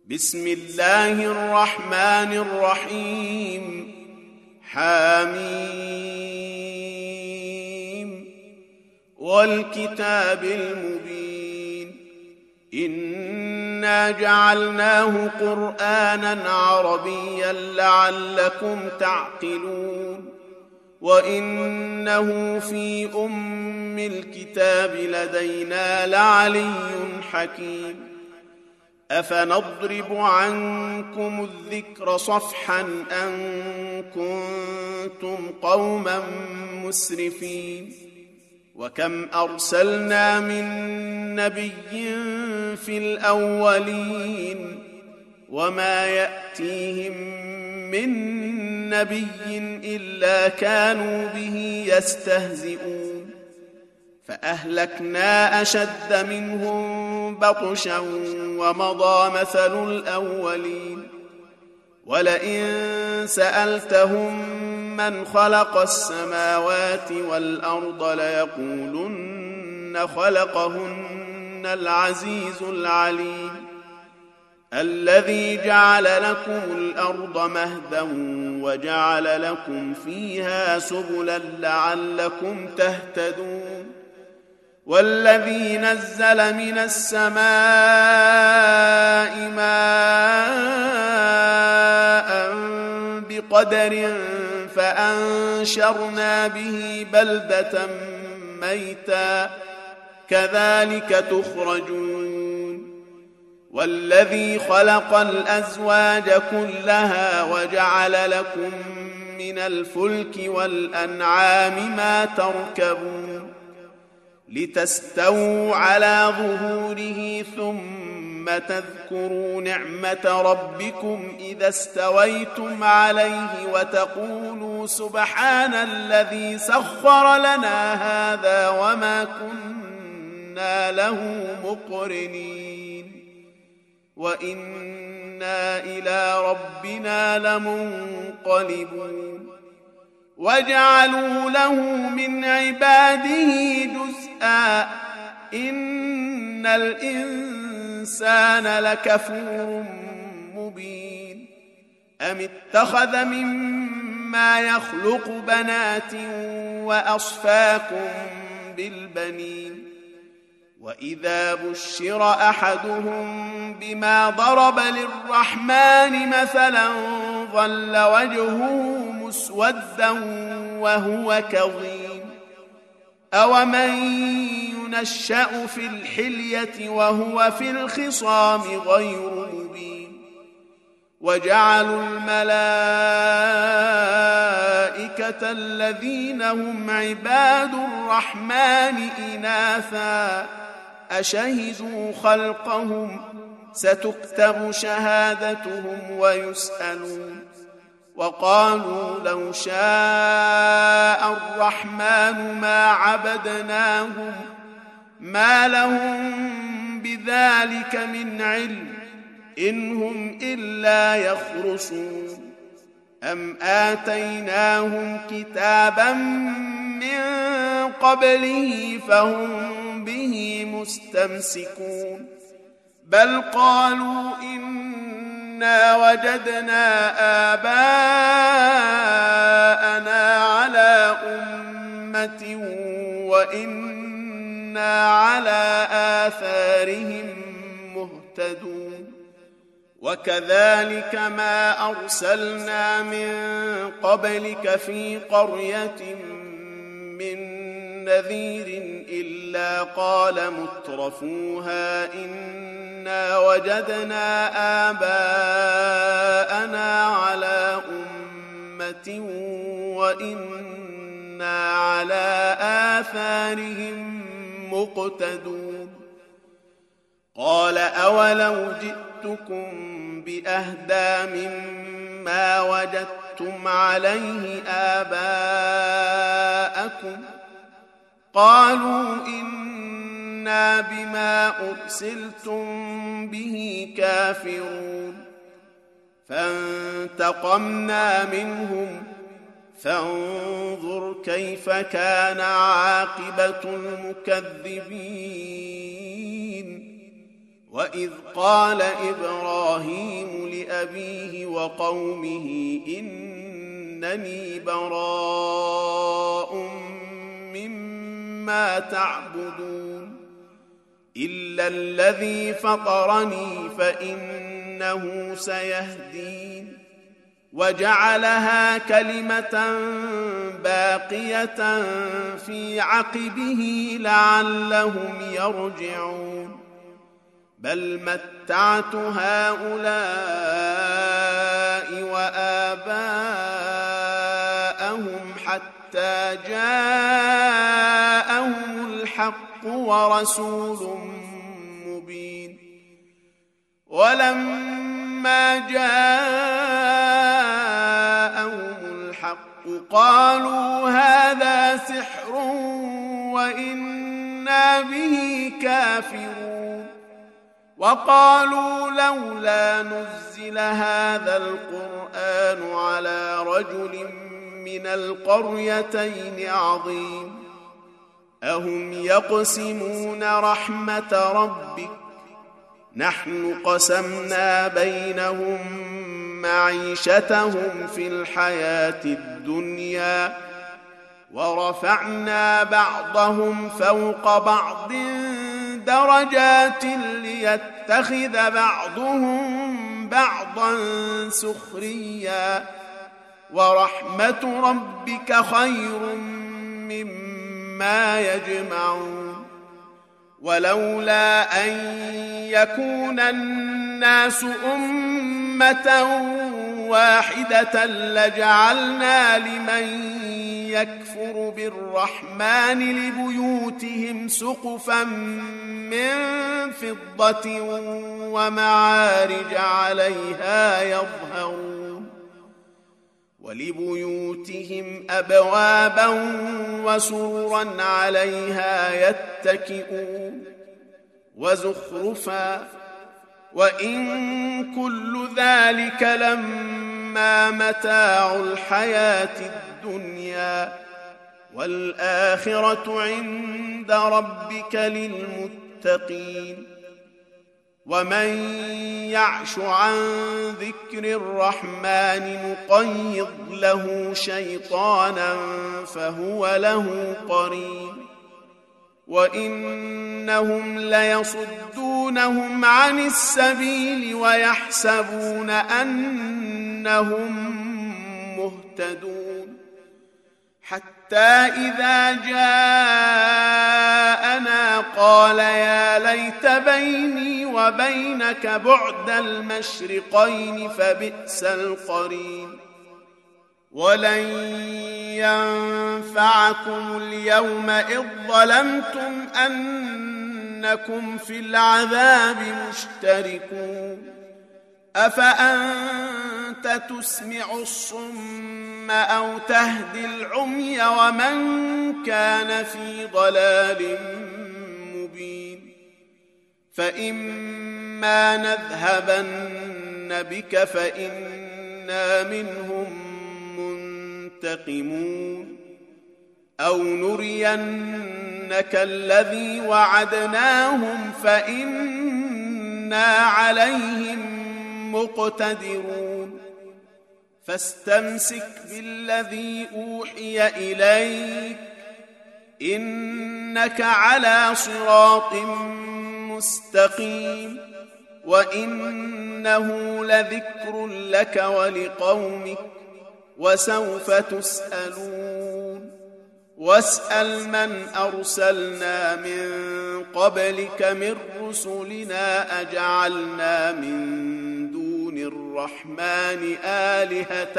بسم الله الرحمن الرحيم حميم والكتاب المبين إنا جعلناه قرآنا عربيا لعلكم تعقلون وإنه في أم الكتاب لدينا لعلي حكيم أفنضرب عنكم الذكر صفحا أن كنتم قوما مسرفين وكم أرسلنا من نبي في الأولين وما يأتيهم من نبي إلا كانوا به يستهزئون فأهلكنا أشد منهم بطشا ومضى مثل الأولين ولئن سألتهم من خلق السماوات والأرض ليقولن خلقهن العزيز العليم الذي جعل لكم الأرض مهدا وجعل لكم فيها سبلا لعلكم تهتدون والذي نزل من السماء ماء بقدر فأنشرنا به بلدة ميتا كذلك تخرجون والذي خلق الأزواج كلها وجعل لكم من الفلك والأنعام ما تركبون لتستووا على ظهوره ثم تذكروا نعمة ربكم إذا استويتم عليه وتقولوا سبحان الذي سخر لنا هذا وما كنا له مقرنين وإنا إلى ربنا لمنقلبون وجعلوا له من عباده جزءا إن الإنسان لكفور مبين أم اتخذ مما يخلق بنات وأصفاكم بالبنين وإذا بشر أحدهم بما ضرب للرحمن مثلا ظل وجهه مسودا وهو كظيم أومن ينشأ في الحلية وهو في الخصام غير مبين وجعلوا الملائكة الذين هم عباد الرحمن إناثا أشهدوا خلقهم ستكتب شهادتهم ويسألون وقالوا لو شاء الرحمن ما عبدناهم ما لهم بذلك من علم إن هم إلا يخرصون أم آتيناهم كتابا من قبله فهم به مستمسكون بل قالوا إنا وجدنا آباءنا على أمة وإنا على آثارهم مهتدون وكذلك ما أرسلنا من قبلك في قرية من نذير إلا قال مترفوها إنا وجدنا آباءنا على أمة وإنا على آثارهم مقتدون قال أولو جئتكم بأهدى مما وجدتم عليه آباءكم قالوا إنا بما أرسلتم به كافرون فانتقمنا منهم فانظر كيف كان عاقبة المكذبين وإذ قال إبراهيم لأبيه وقومه إنني براء مما تعبدون إلا الذي فطرني فإنه سيهدين وجعلها كلمة باقية في عقبه لعلهم يرجعون بل متعت هؤلاء وآباءهم حتى جاءهم الحق ورسول مبين ولما جاءهم الحق قالوا هذا سحر وإنا به كافرون وقالوا لولا نزل هذا القرآن على رجل من القريتين عظيم أهم يقسمون رحمة ربك نحن قسمنا بينهم معيشتهم في الحياة الدنيا ورفعنا بعضهم فوق بعض درجات ليتخذ بعضهم بعضا سخريا ورحمة ربك خير مما يجمعون ولولا أن يكون الناس أمة واحدة لجعلنا لمن يكفر بالرحمن لبيوتهم سقفا من فضة ومعارج عليها يظهرون ولبيوتهم أبوابا وسررا عليها يتكئون وزخرفا وإن كل ذلك لما متاع الحياة الدنيا والآخرة عند ربك للمتقين ومن يعش عن ذكر الرحمن نقيض له شيطانا فهو له قرين وإنهم ليصدونهم عن السبيل ويحسبون أنهم مهتدون حتى إذا جاءنا قال يا ليت بيني وبينك بعد المشرقين فبئس القرين ولن ينفعكم اليوم إذ ظلمتم أنكم في العذاب مشتركون أفأنت تسمع الصم أو تهدي العمي ومن كان في ضلال مبين فإما نذهبن بك فإنا منهم منتقمون أو نرينك الذي وعدناهم فإنا عليهم مقتدرون فاستمسك بالذي أوحي إليك إنك على صراط مستقيم وإنه لذكر لك ولقومك وسوف تسألون واسأل من أرسلنا من قبلك من رسلنا أجعلنا من دون الرحمن آلهة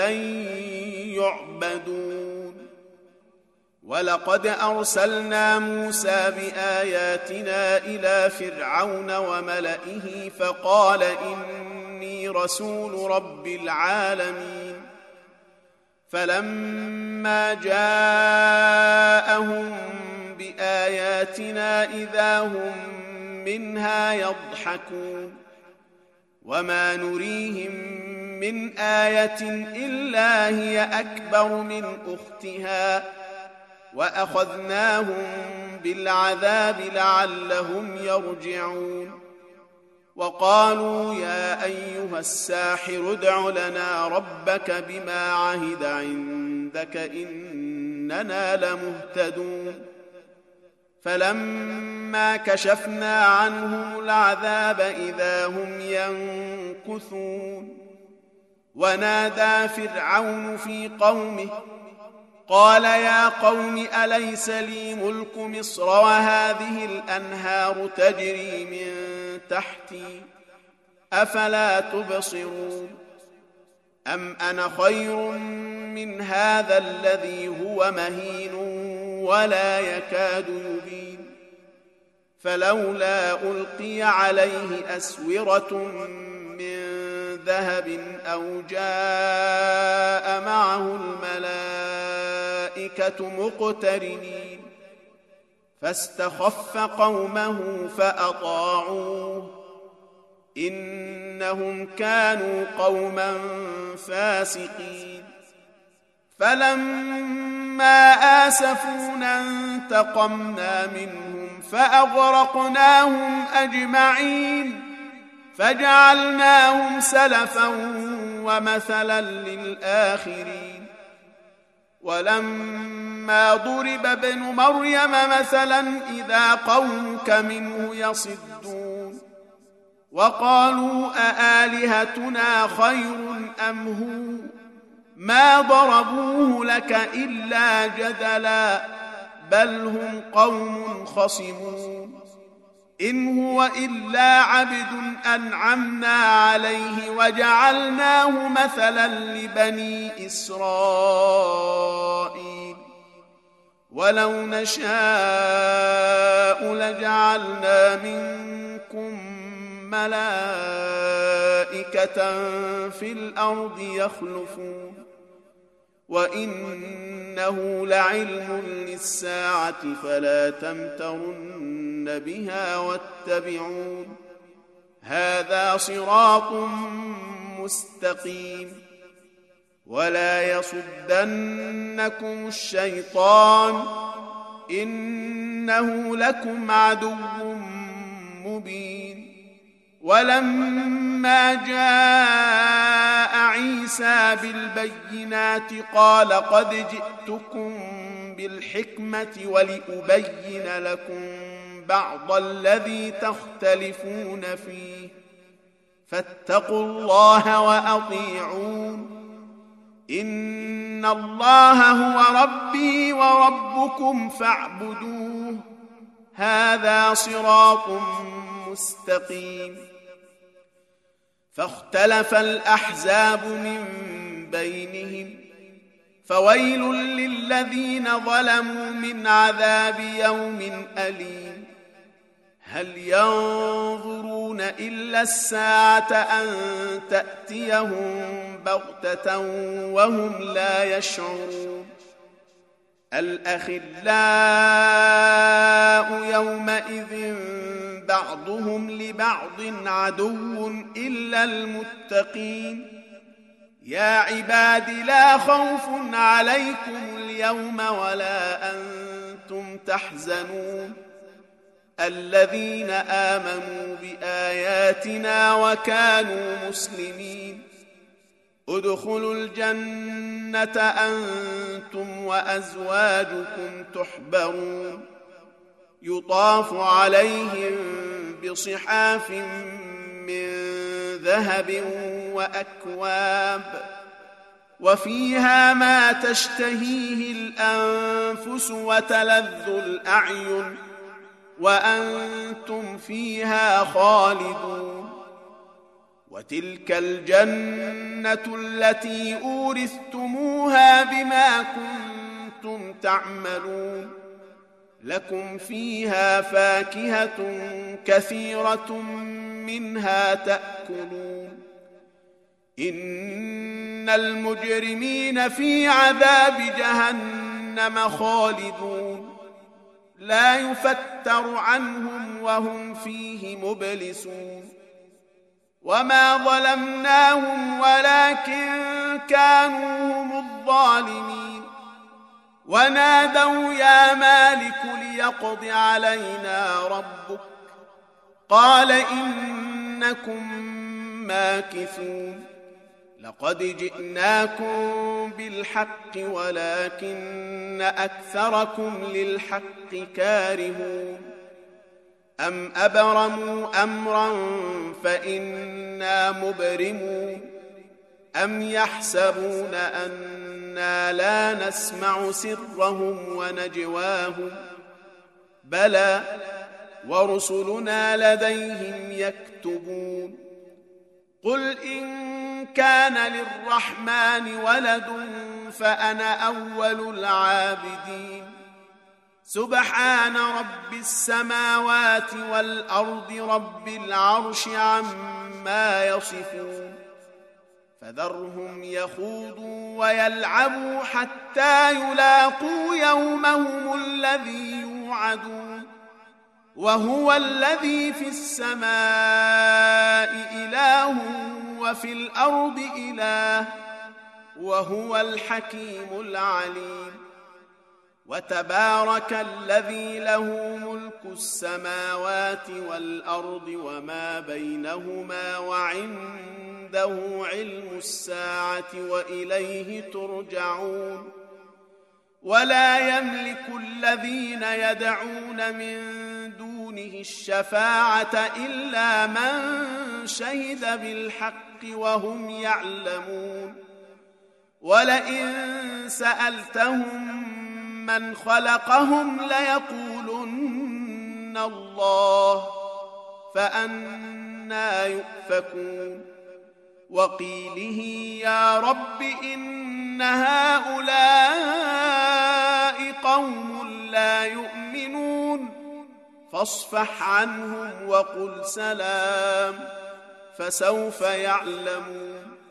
يعبدون ولقد أرسلنا موسى بآياتنا إلى فرعون وملئه فقال إني رسول رب العالمين فلما جاءهم بآياتنا إذا هم منها يضحكون وما نريهم من آية إلا هي أكبر من أختها وأخذناهم بالعذاب لعلهم يرجعون وقالوا يا أيها الساحر ادع لنا ربك بما عهد عندك إننا لمهتدون فلما كشفنا عنهم العذاب إذا هم ينكثون ونادى فرعون في قومه قال يا قوم أليس لي ملك مصر وهذه الأنهار تجري من تحتي أفلا تبصرون أم أنا خير من هذا الذي هو مهين ولا يكاد يبين فلولا ألقي عليه أسورة من ذهب أو جاء معه الملائكة مقترنين فاستخف قومه فأطاعوه إنهم كانوا قوما فاسقين فلما آسفونا انتقمنا منهم فأغرقناهم أجمعين فجعلناهم سلفا ومثلا للآخرين ولما ضرب ابن مريم مثلا إذا قومك منه يصدون وقالوا أآلهتنا خير أم هو ما ضربوه لك إلا جدلا بل هم قوم خصمون إن هو إلا عبد أنعمنا عليه وجعلناه مثلا لبني إسرائيل ولو نشاء لجعلنا منكم ملائكة في الأرض يخلفون وإنه لعلم للساعة فلا تمترن بها واتبعون هذا صراط مستقيم ولا يصدنكم الشيطان إنه لكم عدو مبين ولما جاء عيسى بالبينات قال قد جئتكم بالحكمة ولأبين لكم بعض الذي تختلفون فيه فاتقوا الله وأطيعون إن الله هو ربي وربكم فاعبدوه هذا صراط مستقيم فاختلف الأحزاب من بينهم فويل للذين ظلموا من عذاب يوم أليم هل ينظرون إلا الساعة أن تأتيهم بغتة وهم لا يشعرون الأخلاء يومئذ بعضهم لبعض عدو إلا المتقين يا عباد لا خوف عليكم اليوم ولا أنتم تحزنون الذين آمنوا بآياتنا وكانوا مسلمين ادخلوا الجنة أنتم وأزواجكم تحبرون يطاف عليهم بصحاف من ذهب وأكواب وفيها ما تشتهيه الأنفس وتلذ الأعين وأنتم فيها خالدون وتلك الجنة التي أورثتموها بما كنتم تعملون لكم فيها فاكهة كثيرة منها تأكلون إن المجرمين في عذاب جهنم خالدون لا يفتر عنهم وهم فيه مبلسون وما ظلمناهم ولكن كانوا هم الظالمين ونادوا يا مالك ليقض علينا ربك قال إن إنكم ماكثون لقد جئناكم بالحق ولكن أكثركم للحق كارهون أم أبرموا أمرا فإنا مبرمون أم يحسبون أنا لا نسمع سرهم ونجواهم بلى ورسلنا لديهم يكتبون قل إن كان للرحمن ولد فأنا أول العابدين سبحان رب السماوات والأرض رب العرش عما يصفون فذرهم يخوضوا ويلعبوا حتى يلاقوا يومهم الذي يوعدون وهو الذي في السماء إله وفي الأرض إله وهو الحكيم العليم وتبارك الذي له ملك السماوات والأرض وما بينهما وعنده علم الساعة وإليه ترجعون ولا يملك الذين يدعون من دونه الشفاعة إلا من شهد بالحق وهم يعلمون ولئن سألتهم من خلقهم ليقولن الله فأنى يؤفكون وقيله يا رب إن هؤلاء قوم لا يؤمنون فاصفح عنهم وقل سلام فسوف يعلمون